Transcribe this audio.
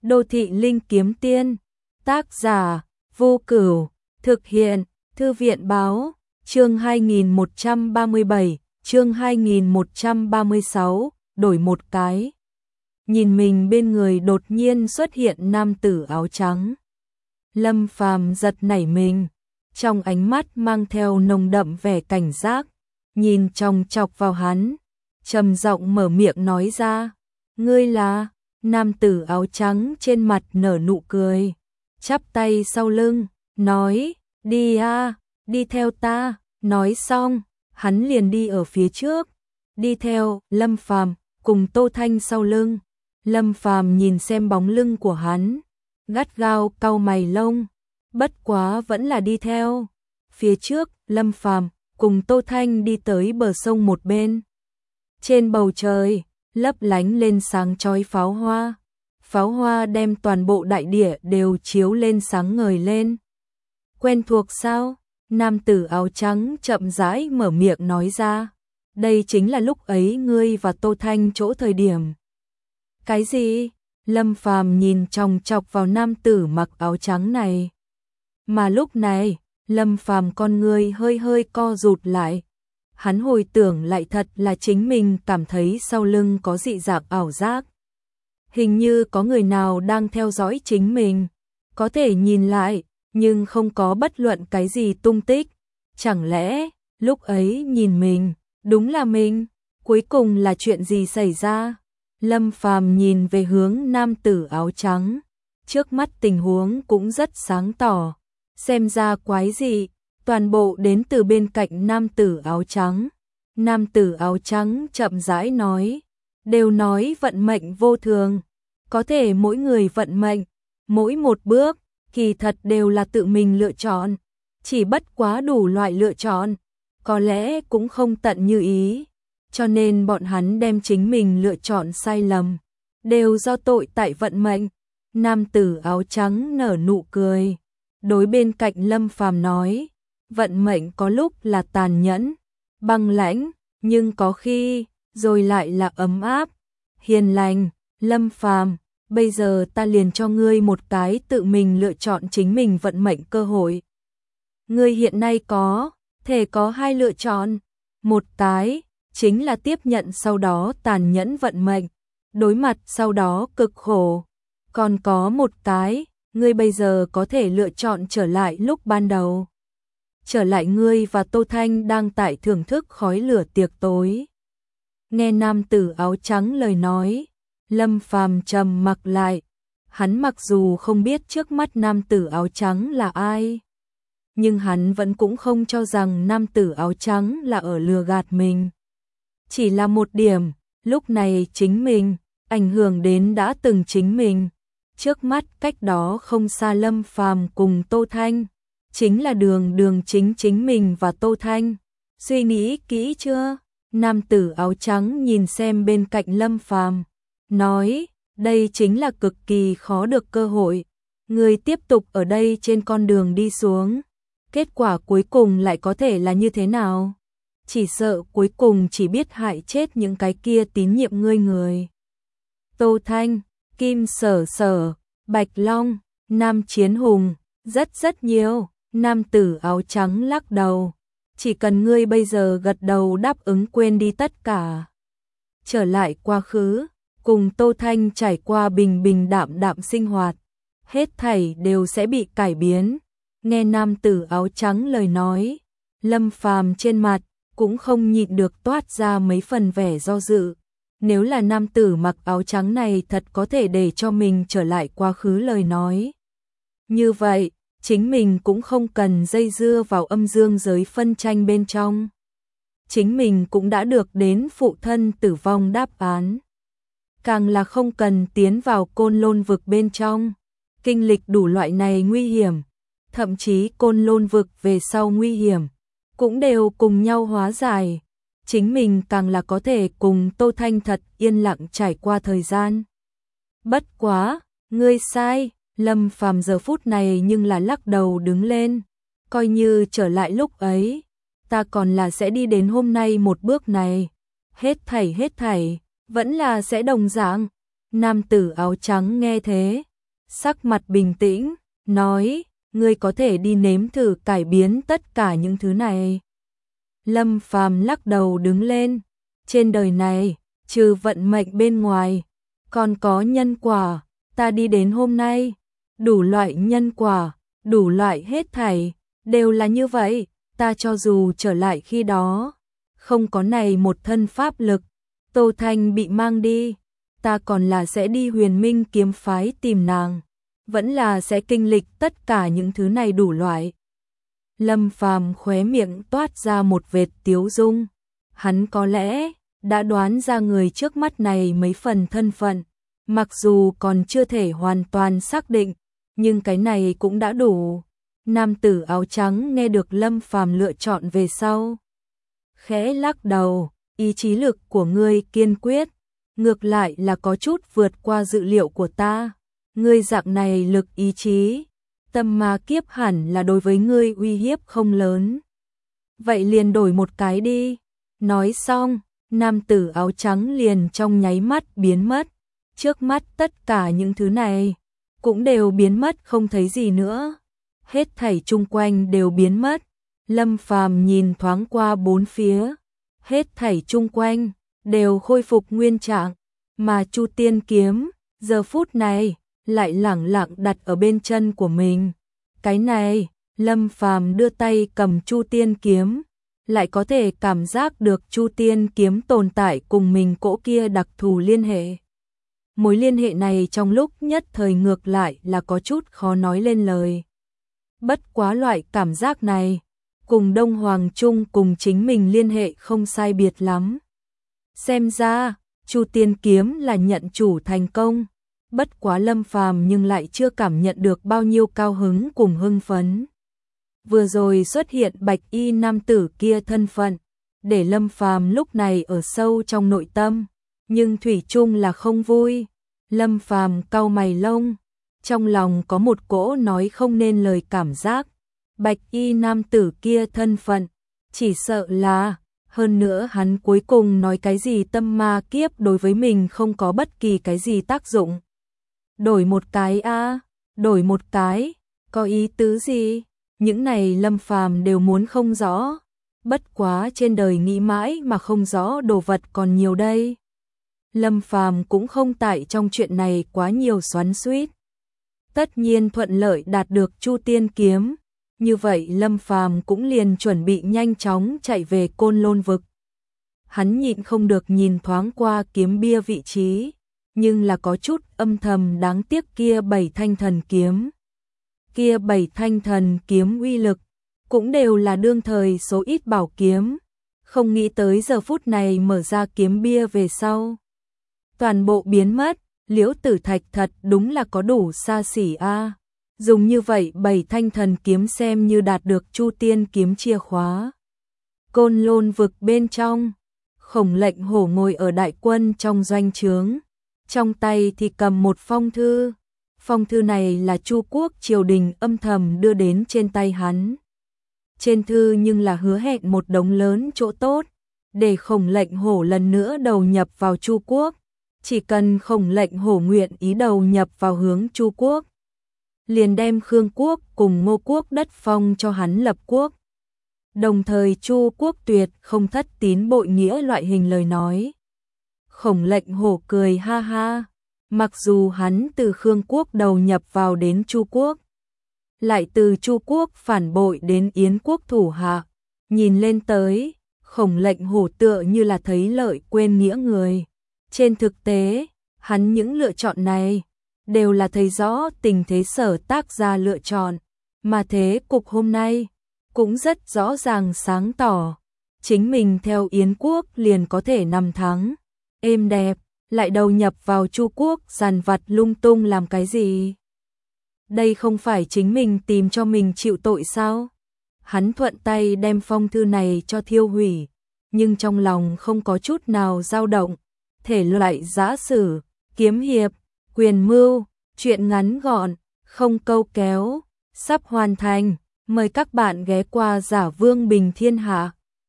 Đô thị linh kiếm tiên. Tác giả Vô Cửu. Thực hiện Thư viện báo. Chương 2137, chương 2136, đổi một cái. Nhìn mình bên người đột nhiên xuất hiện nam tử áo trắng. Lâm Phàm giật nảy mình, trong ánh mắt mang theo nồng đậm vẻ cảnh giác, nhìn chòng chọc vào hắn, trầm giọng mở miệng nói ra, ngươi là? Nam tử áo trắng trên mặt nở nụ cười, chắp tay sau lưng, nói, đi a, đi theo ta. Nói xong, hắn liền đi ở phía trước, đi theo Lâm Phàm cùng Tô Thanh sau lưng. Lâm Phàm nhìn xem bóng lưng của hắn, gắt gao cau mày lông, bất quá vẫn là đi theo. Phía trước, Lâm Phàm cùng Tô Thanh đi tới bờ sông một bên. Trên bầu trời, lấp lánh lên sáng chói pháo hoa. Pháo hoa đem toàn bộ đại địa đều chiếu lên sáng ngời lên. Quen thuộc sao? Nam tử áo trắng chậm rãi mở miệng nói ra. Đây chính là lúc ấy ngươi và Tô Thanh chỗ thời điểm. Cái gì? Lâm Phàm nhìn chòng chọc vào nam tử mặc áo trắng này. Mà lúc này, Lâm Phàm con người hơi hơi co rụt lại. Hắn hồi tưởng lại thật là chính mình cảm thấy sau lưng có dị dạng ảo giác. Hình như có người nào đang theo dõi chính mình. Có thể nhìn lại, nhưng không có bất luận cái gì tung tích. Chẳng lẽ, lúc ấy nhìn mình, đúng là mình? Cuối cùng là chuyện gì xảy ra? Lâm Phàm nhìn về hướng nam tử áo trắng. Trước mắt tình huống cũng rất sáng tỏ. Xem ra quái dị, toàn bộ đến từ bên cạnh nam tử áo trắng. Nam tử áo trắng chậm rãi nói, đều nói vận mệnh vô thường. Có thể mỗi người vận mệnh, mỗi một bước, kỳ thật đều là tự mình lựa chọn. Chỉ bất quá đủ loại lựa chọn, có lẽ cũng không tận như ý. Cho nên bọn hắn đem chính mình lựa chọn sai lầm, đều do tội tại vận mệnh. Nam tử áo trắng nở nụ cười, đối bên cạnh Lâm Phàm nói, vận mệnh có lúc là tàn nhẫn, băng lãnh, nhưng có khi, rồi lại là ấm áp, hiền lành. Lâm Phàm, bây giờ ta liền cho ngươi một cái tự mình lựa chọn chính mình vận mệnh cơ hội. Ngươi hiện nay có thể có hai lựa chọn, một cái chính là tiếp nhận sau đó tàn nhẫn vận mệnh, đối mặt sau đó cực khổ. Còn có một cái, ngươi bây giờ có thể lựa chọn trở lại lúc ban đầu. Trở lại ngươi và Tô Thanh đang tại thưởng thức khói lửa tiệc tối. Nghe nam tử áo trắng lời nói, Lâm Phàm trầm mặc lại. Hắn mặc dù không biết trước mắt nam tử áo trắng là ai, nhưng hắn vẫn cũng không cho rằng nam tử áo trắng là ở lừa gạt mình. Chỉ là một điểm, lúc này chính mình, ảnh hưởng đến đã từng chính mình. Trước mắt cách đó không xa Lâm Phàm cùng Tô Thanh, chính là đường chính mình và Tô Thanh. Suy nghĩ kỹ chưa? Nam tử áo trắng nhìn xem bên cạnh Lâm Phàm, nói, đây chính là cực kỳ khó được cơ hội. Người tiếp tục ở đây trên con đường đi xuống, kết quả cuối cùng lại có thể là như thế nào? Chỉ sợ cuối cùng chỉ biết hại chết những cái kia tín nhiệm ngươi người. Tô Thanh, Kim Sở Sở, Bạch Long, Nam Chiến Hùng, rất nhiều. Nam tử áo trắng lắc đầu, chỉ cần ngươi bây giờ gật đầu đáp ứng quên đi tất cả. Trở lại quá khứ, cùng Tô Thanh trải qua bình đạm sinh hoạt, hết thảy đều sẽ bị cải biến. Nghe nam tử áo trắng lời nói, Lâm Phàm trên mặt cũng không nhịn được toát ra mấy phần vẻ do dự. Nếu là nam tử mặc áo trắng này thật có thể để cho mình trở lại quá khứ lời nói, như vậy, chính mình cũng không cần dây dưa vào âm dương giới phân tranh bên trong. Chính mình cũng đã được đến phụ thân tử vong đáp án. Càng là không cần tiến vào Côn Lôn vực bên trong, kinh lịch đủ loại này nguy hiểm, thậm chí Côn Lôn vực về sau nguy hiểm, cũng đều cùng nhau hóa giải. Chính mình càng là có thể cùng Tô Thanh thật yên lặng trải qua thời gian. Bất quá, ngươi sai. Lâm Phàm giờ phút này nhưng là lắc đầu đứng lên, coi như trở lại lúc ấy, ta còn là sẽ đi đến hôm nay một bước này. Hết thảy, vẫn là sẽ đồng dạng. Nam tử áo trắng nghe thế, sắc mặt bình tĩnh, nói, ngươi có thể đi nếm thử cải biến tất cả những thứ này. Lâm Phàm lắc đầu đứng lên, trên đời này, trừ vận mệnh bên ngoài, còn có nhân quả, ta đi đến hôm nay, đủ loại nhân quả, đủ loại hết thảy, đều là như vậy, ta cho dù trở lại khi đó, không có này một thân pháp lực, Tô Thanh bị mang đi, ta còn là sẽ đi Huyền Minh kiếm phái tìm nàng, vẫn là sẽ kinh lịch tất cả những thứ này đủ loại. Lâm Phàm khóe miệng toát ra một vệt tiếu dung, hắn có lẽ đã đoán ra người trước mắt này mấy phần thân phận, mặc dù còn chưa thể hoàn toàn xác định, nhưng cái này cũng đã đủ. Nam tử áo trắng nghe được Lâm Phàm lựa chọn về sau, khẽ lắc đầu, ý chí lực của ngươi kiên quyết, ngược lại là có chút vượt qua dự liệu của ta. Ngươi dạng này lực ý chí, tâm ma kiếp hẳn là đối với ngươi uy hiếp không lớn. Vậy liền đổi một cái đi. Nói xong, nam tử áo trắng liền trong nháy mắt biến mất. Trước mắt tất cả những thứ này cũng đều biến mất không thấy gì nữa. Hết thảy chung quanh đều biến mất. Lâm Phàm nhìn thoáng qua bốn phía, hết thảy chung quanh đều khôi phục nguyên trạng, mà Chu Tiên kiếm giờ phút này lại lẳng lặng đặt ở bên chân của mình. Cái này, Lâm Phàm đưa tay cầm Chu Tiên kiếm, lại có thể cảm giác được Chu Tiên kiếm tồn tại cùng mình cỗ kia đặc thù liên hệ. Mối liên hệ này trong lúc nhất thời ngược lại là có chút khó nói lên lời. Bất quá loại cảm giác này, cùng Đông Hoàng Trung cùng chính mình liên hệ không sai biệt lắm. Xem ra, Chu Tiên kiếm là nhận chủ thành công. Bất quá Lâm Phàm nhưng lại chưa cảm nhận được bao nhiêu cao hứng cùng hưng phấn. Vừa rồi xuất hiện bạch y nam tử kia thân phận, để Lâm Phàm lúc này ở sâu trong nội tâm, nhưng thủy chung là không vui. Lâm Phàm cau mày lông, trong lòng có một cỗ nói không nên lời cảm giác. Bạch y nam tử kia thân phận, chỉ sợ là, hơn nữa hắn cuối cùng nói cái gì tâm ma kiếp đối với mình không có bất kỳ cái gì tác dụng. Đổi một cái a, đổi một cái, có ý tứ gì? Những này Lâm Phàm đều muốn không rõ. Bất quá trên đời nghĩ mãi mà không rõ đồ vật còn nhiều đây. Lâm Phàm cũng không tại trong chuyện này quá nhiều xoắn xuýt. Tất nhiên thuận lợi đạt được Chu Tiên kiếm, như vậy Lâm Phàm cũng liền chuẩn bị nhanh chóng chạy về Côn Lôn vực. Hắn nhịn không được nhìn thoáng qua kiếm bia vị trí, nhưng là có chút âm thầm đáng tiếc kia 7 thanh thần kiếm. Kia 7 thanh thần kiếm uy lực, cũng đều là đương thời số ít bảo kiếm, không nghĩ tới giờ phút này mở ra kiếm bia về sau. Toàn bộ biến mất, Liễu Tử Thạch thật đúng là có đủ xa xỉ a. Dùng như vậy 7 thanh thần kiếm xem như đạt được Chu Tiên kiếm chìa khóa. Côn Lôn vực bên trong, Khổng Lệnh Hổ ngồi ở đại quân trong doanh trướng, trong tay thì cầm một phong thư. Phong thư này là Chu quốc triều đình âm thầm đưa đến trên tay hắn. Trên thư nhưng là hứa hẹn một đống lớn chỗ tốt, để Khổng Lệnh Hổ lần nữa đầu nhập vào Chu quốc. Chỉ cần Khổng Lệnh Hổ nguyện ý đầu nhập vào hướng Chu quốc, liền đem Khương quốc cùng Ngô quốc đất phong cho hắn lập quốc. Đồng thời Chu quốc tuyệt không thất tín bội nghĩa loại hình lời nói. Khổng Lệnh Hổ cười ha ha, mặc dù hắn từ Khương quốc đầu nhập vào đến Chu quốc, lại từ Chu quốc phản bội đến Yến quốc thủ hạ, nhìn lên tới, Khổng Lệnh Hổ tựa như là thấy lợi quên nghĩa người. Trên thực tế, hắn những lựa chọn này đều là thấy rõ tình thế sở tác ra lựa chọn, mà thế cục hôm nay cũng rất rõ ràng sáng tỏ, chính mình theo Yến quốc liền có thể nằm thắng, êm đẹp, lại đầu nhập vào Chu quốc dàn vặt lung tung làm cái gì? Đây không phải chính mình tìm cho mình chịu tội sao? Hắn thuận tay đem phong thư này cho thiêu hủy, nhưng trong lòng không có chút nào dao động. Thể loại giã sử, kiếm hiệp, quyền mưu, truyện ngắn gọn, không câu kéo, sắp hoàn thành. Mời các bạn ghé qua Giả Vương Bình Thiên Hạ.